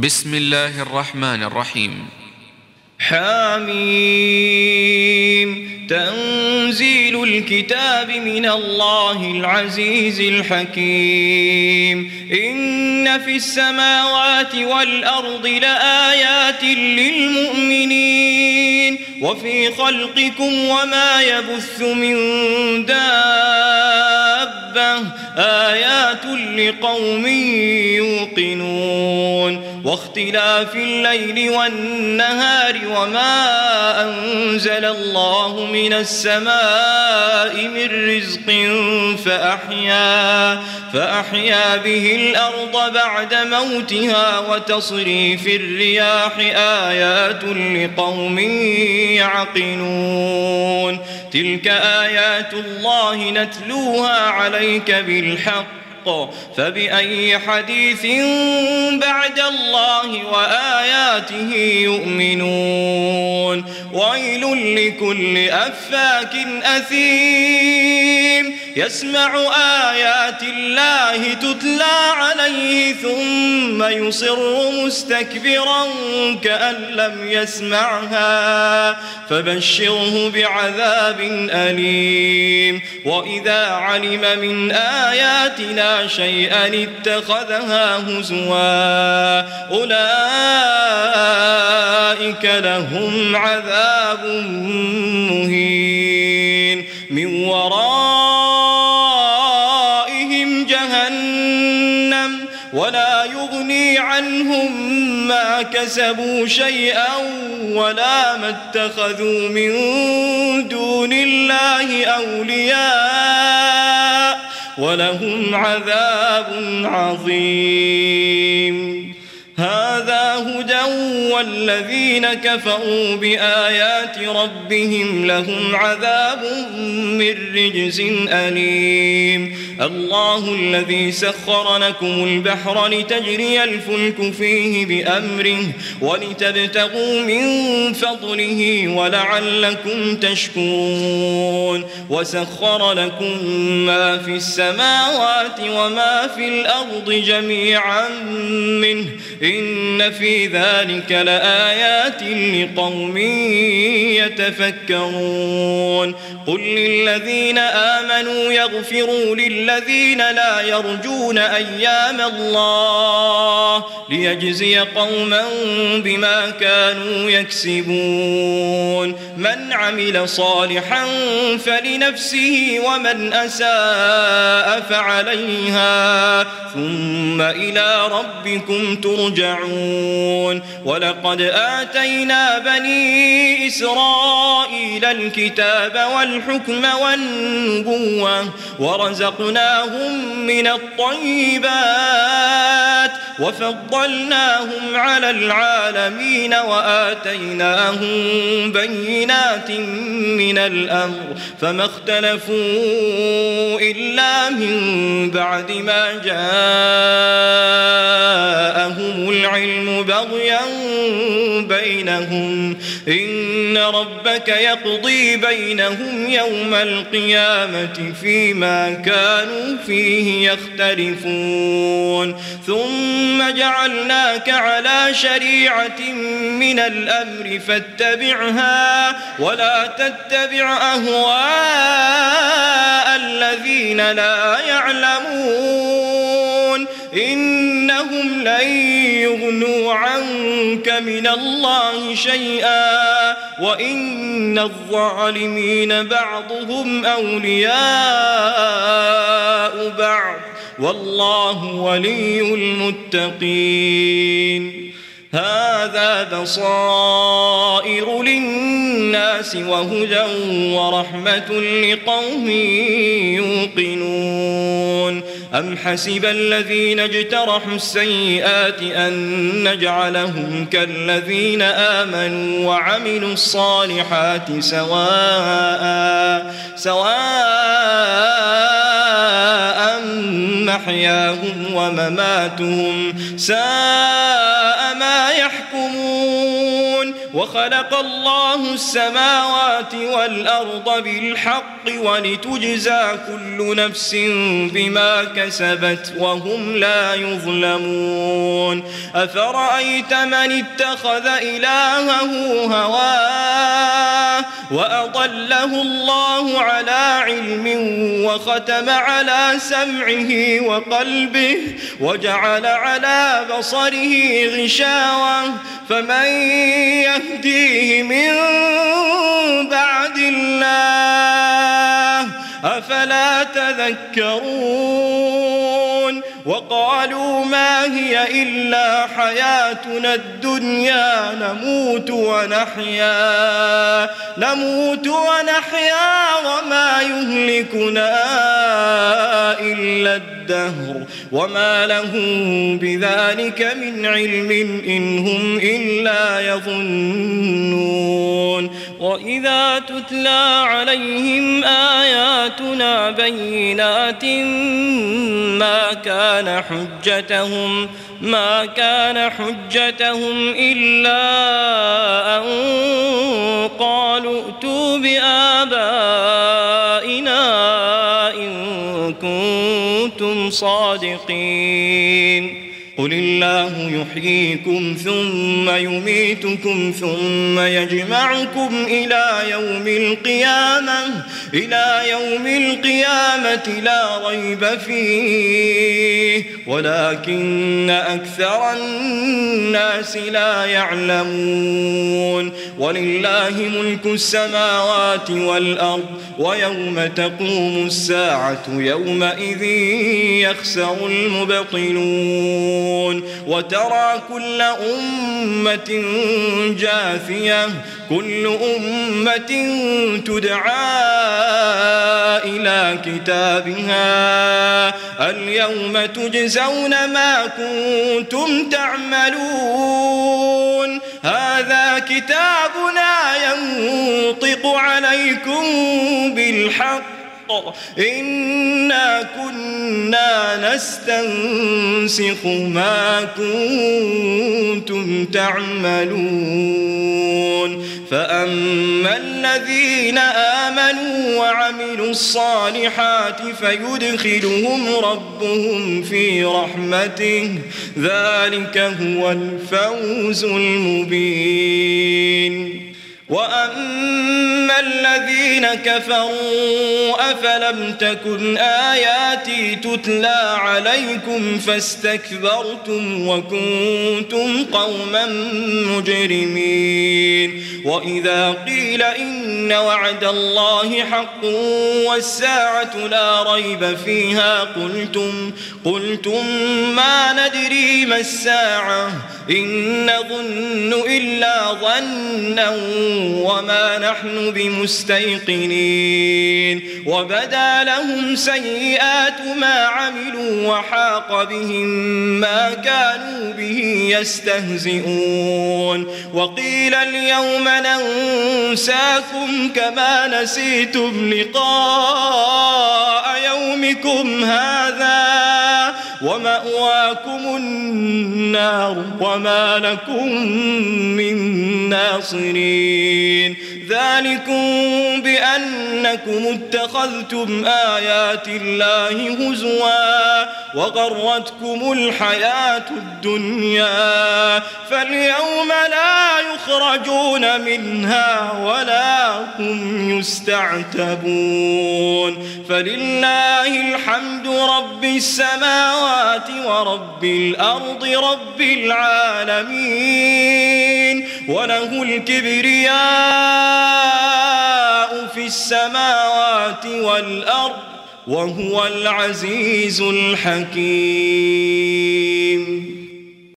بسم الله الرحمن الرحيم. حميم. تنزيل الكتاب من الله العزيز الحكيم. إن في السماوات والأرض لآيات للمؤمنين وفي خلقكم وما يبث من دابة آيات لقوم يوقنون. واختلاف الليل والنهار وما أنزل الله من السماء من رزق فأحيا به الأرض بعد موتها وتصريف الرياح آيات لقوم يعقلون. تلك آيات الله نتلوها عليك بالحق فبأي حديث بعد الله وآياته يؤمنون. ويل لكل أفاك أثيم يسمع آيات الله تتلى عليه ثم يصر مستكبرا كأن لم يسمعها فبشره بعذاب أليم. وإذا علم من آياتنا شيئا اتخذها هزوا أولئك لهم عذاب مهين من ورائهم جهنم ولا يغني عنهم ما كسبوا شيئا ولا ما اتخذوا من دون الله أولياء ولهم عذاب عظيم. هذا هدى والذين كفروا بآيات ربهم لهم عذاب من رجز أليم. الله الذي سخر لكم البحر لتجري الفلك فيه بأمره ولتبتغوا من فضله ولعلكم تشكرون. وسخر لكم ما في السماوات وما في الأرض جميعا منه إن في ذلك لآيات لقوم يتفكرون. قل للذين آمنوا يغفروا للذين لا يرجون أيام الله ليجزي قوما بما كانوا يكسبون. من عمل صالحا فلنفسه ومن أساء فعليها ثم إلى ربكم ترجعون. ولقد آتينا بني إسرائيل الكتاب والحكم والنبوة ورزقناهم من الطيبات وفضلناهم على العالمين وآتيناهم بينات من الأمر فما اختلفوا إلا من بعد ما جاءهم العلم بغيا بينهم. إن ربك يقضي بينهم يوم القيامة فيما كانوا فيه يختلفون. ثم جعلناك على شريعة من الأمر فاتبعها ولا تتبع أهواء الذين لا يعلمون إنهم لن يغنوا عنك من الله شيئا وإن الظالمين بعضهم أولياء بعض والله ولي المتقين. هذا بصائر للناس وهدى ورحمة لقوم يوقنون. أم حسب الذين اجترحوا السيئات أن نجعلهم كالذين آمنوا وعملوا الصالحات سواء محياهم ومماتهم ساء ما يحكمون. وخلق الله السماوات والأرض بالحق ولتجزى كل نفس بما كسبت وهم لا يظلمون أفرأيت من اتخذ إلهه هواه وأضله الله على علم وختم على سمعه وقلبه وجعل على بصره غشاوة فمن يهديه من بعد الله أفلا تذكرون وقالوا ما هي إلا حياتنا الدنيا نموت ونحيا وما يهلكنا إلا الدهر وما لهم بذلك من علم إن هم إلا يظنون وإذا تتلى عليهم آياتنا بينات ما كان حجتهم إلا أن قالوا ائتوا بآبائنا إن كنتم صادقين قل الله يحييكم ثم يميتكم ثم يجمعكم إلى يوم القيامة لا ريب فيه ولكن أكثر الناس لا يعلمون ولله ملك السماوات والأرض ويوم تقوم الساعة يومئذ يخسر المبطلون وترى كل أمة جاثية كل أمة تدعى إلى كتابها اليوم تجزون ما كنتم تعملون هذا كتابنا ينطق عليكم بالحق إنا كنا نستنسخ ما كنتم تعملون فأما الذين آمنوا وعملوا الصالحات فيدخلهم ربهم في رحمته ذلك هو الفوز المبين وأما الذين كفروا أفلم تكن آياتي تتلى عليكم فاستكبرتم وكنتم قوما مجرمين وإذا قيل إن وعد الله حق والساعة لا ريب فيها قلتم ما ندري ما الساعة إن نظن إلا ظنا وما نحن بمستيقنين وبدا لهم سيئات ما عملوا وحاق بهم ما كانوا به يستهزئون وقيل اليوم ننساكم كما نسيتم لقاء يومكم هذا ومأواكم النار وما لكم من ناصرين ذلكم بأنكم اتخذتم آيات الله هزوا وغرتكم الحياة الدنيا فاليوم لا يخرجون منها ولا هم يستعتبون فلله الحمد رب السماوات ورب الأرض رب العالمين وله الكبرياء في السماوات والأرض وهو العزيز الحكيم